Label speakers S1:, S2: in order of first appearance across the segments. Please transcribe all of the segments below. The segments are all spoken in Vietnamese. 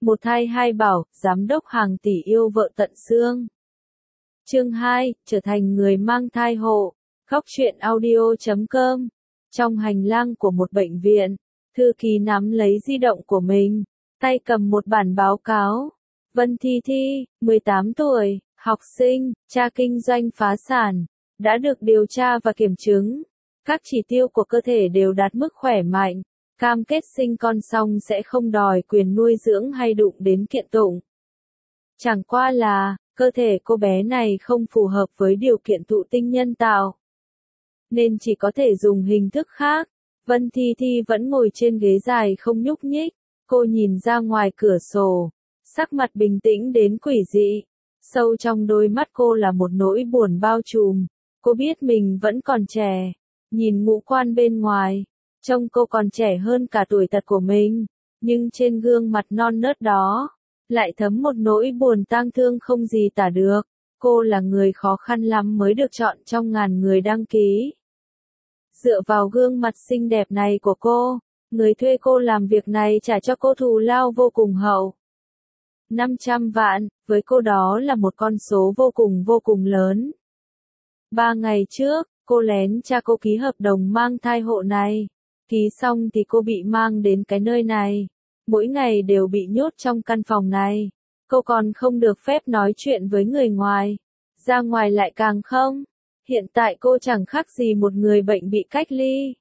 S1: Một thai hai bảo, giám đốc hàng tỷ yêu vợ tận xương. Chương 2, trở thành người mang thai hộ. Góc truyện audio.com. Trong hành lang của một bệnh viện, thư ký nắm lấy di động của mình, tay cầm một bản báo cáo. Vân Thi Thi, 18 tuổi, học sinh, cha kinh doanh phá sản, đã được điều tra và kiểm chứng. Các chỉ tiêu của cơ thể đều đạt mức khỏe mạnh, cam kết sinh con xong sẽ không đòi quyền nuôi dưỡng hay đụng đến kiện tụng. Chẳng qua là, cơ thể cô bé này không phù hợp với điều kiện thụ tinh nhân tạo, nên chỉ có thể dùng hình thức khác. Vân Thi Thi vẫn ngồi trên ghế dài không nhúc nhích, cô nhìn ra ngoài cửa sổ, sắc mặt bình tĩnh đến quỷ dị. Sâu trong đôi mắt cô là một nỗi buồn bao trùm. Cô biết mình vẫn còn trẻ, nhìn ngũ quan bên ngoài, trông cô còn trẻ hơn cả tuổi thật của mình, nhưng trên gương mặt non nớt đó, lại thấm một nỗi buồn tang thương không gì tả được. Cô là người khó khăn lắm mới được chọn trong ngàn người đăng ký. Dựa vào gương mặt xinh đẹp này của cô, người thuê cô làm việc này trả cho cô thù lao vô cùng hậu. 500 vạn, với cô đó là một con số vô cùng lớn. 3 ngày trước, cô lén cha cô ký hợp đồng mang thai hộ này. Ký xong thì cô bị mang đến cái nơi này. Mỗi ngày đều bị nhốt trong căn phòng này. Cô còn không được phép nói chuyện với người ngoài. Ra ngoài lại càng không. Hiện tại cô chẳng khác gì một người bệnh bị cách ly.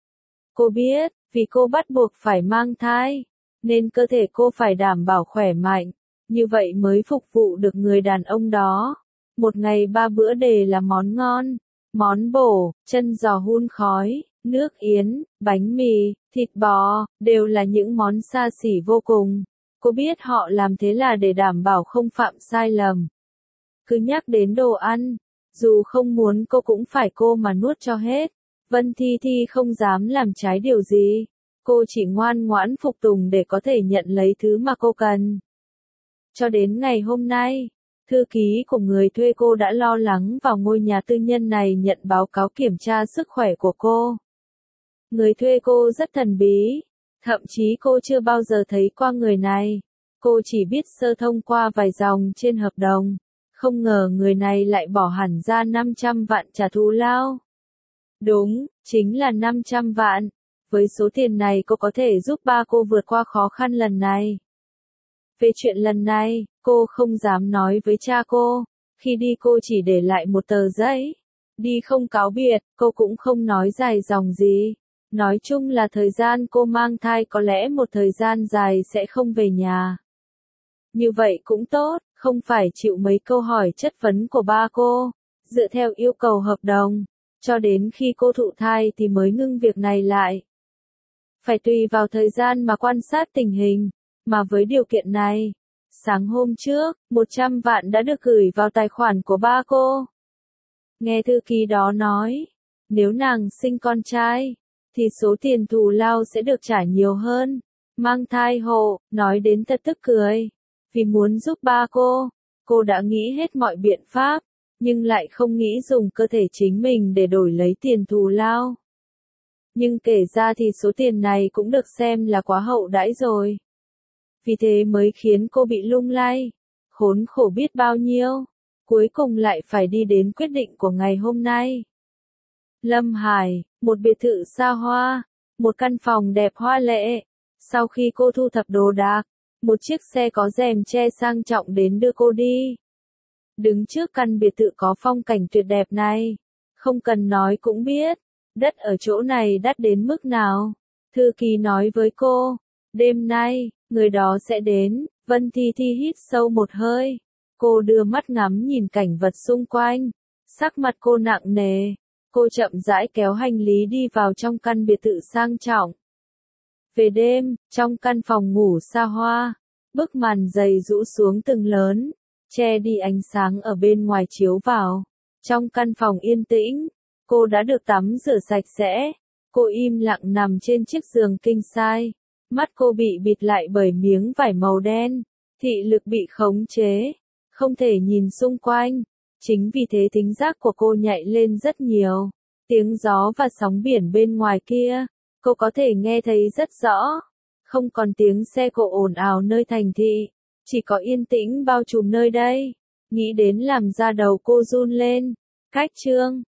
S1: Cô biết, vì cô bắt buộc phải mang thai, nên cơ thể cô phải đảm bảo khỏe mạnh. Như vậy mới phục vụ được người đàn ông đó. Một ngày 3 bữa đều là món ngon, món bổ, chân giò hun khói, nước yến, bánh mì, thịt bò, đều là những món xa xỉ vô cùng. Cô biết họ làm thế là để đảm bảo không phạm sai lầm. Cứ nhắc đến đồ ăn, dù không muốn cô cũng phải cô mà nuốt cho hết. Vân Thi Thi không dám làm trái điều gì. Cô chỉ ngoan ngoãn phục tùng để có thể nhận lấy thứ mà cô cần. Cho đến ngày hôm nay, thư ký của người thuê cô đã lo lắng vào ngôi nhà tư nhân này nhận báo cáo kiểm tra sức khỏe của cô. Người thuê cô rất thần bí, thậm chí cô chưa bao giờ thấy qua người này. Cô chỉ biết sơ thông qua vài dòng trên hợp đồng. Không ngờ người này lại bỏ hẳn ra 500 vạn trả thù lao. Đúng, chính là 500 vạn. Với số tiền này cô có thể giúp ba cô vượt qua khó khăn lần này. Về chuyện lần này, cô không dám nói với cha cô. Khi đi cô chỉ để lại một tờ giấy. Đi không cáo biệt, cô cũng không nói dài dòng gì. Nói chung là thời gian cô mang thai có lẽ một thời gian dài sẽ không về nhà. Như vậy cũng tốt, không phải chịu mấy câu hỏi chất vấn của ba cô. Dựa theo yêu cầu hợp đồng, cho đến khi cô thụ thai thì mới ngưng việc này lại. Phải tùy vào thời gian mà quan sát tình hình. Mà với điều kiện này, sáng hôm trước, 100 vạn đã được gửi vào tài khoản của ba cô. Nghe thư ký đó nói, nếu nàng sinh con trai, thì số tiền thù lao sẽ được trả nhiều hơn. Mang thai hộ, nói đến thật tức cười. Vì muốn giúp ba cô đã nghĩ hết mọi biện pháp, nhưng lại không nghĩ dùng cơ thể chính mình để đổi lấy tiền thù lao. Nhưng kể ra thì số tiền này cũng được xem là quá hậu đãi rồi. Vì thế mới khiến cô bị lung lay, khốn khổ biết bao nhiêu, cuối cùng lại phải đi đến quyết định của ngày hôm nay. Lâm Hải, một biệt thự xa hoa, một căn phòng đẹp hoa lệ. Sau khi cô thu thập đồ đạc, một chiếc xe có rèm che sang trọng đến đưa cô đi. Đứng trước căn biệt thự có phong cảnh tuyệt đẹp này, không cần nói cũng biết, đất ở chỗ này đắt đến mức nào. Thư ký nói với cô, đêm nay, người đó sẽ đến. Vân Thi Thi hít sâu một hơi. Cô đưa mắt ngắm nhìn cảnh vật xung quanh. Sắc mặt cô nặng nề. Cô chậm rãi kéo hành lý đi vào trong căn biệt thự sang trọng. Về đêm, trong căn phòng ngủ xa hoa, bức màn dày rũ xuống từng lớn, che đi ánh sáng ở bên ngoài chiếu vào. Trong căn phòng yên tĩnh, cô đã được tắm rửa sạch sẽ. Cô im lặng nằm trên chiếc giường king size. Mắt cô bị bịt lại bởi miếng vải màu đen, thị lực bị khống chế, không thể nhìn xung quanh. Chính vì thế thính giác của cô nhạy lên rất nhiều. Tiếng gió và sóng biển bên ngoài kia, cô có thể nghe thấy rất rõ. Không còn tiếng xe cộ ồn ào nơi thành thị, chỉ có yên tĩnh bao trùm nơi đây. Nghĩ đến làm da đầu cô run lên. Cách chương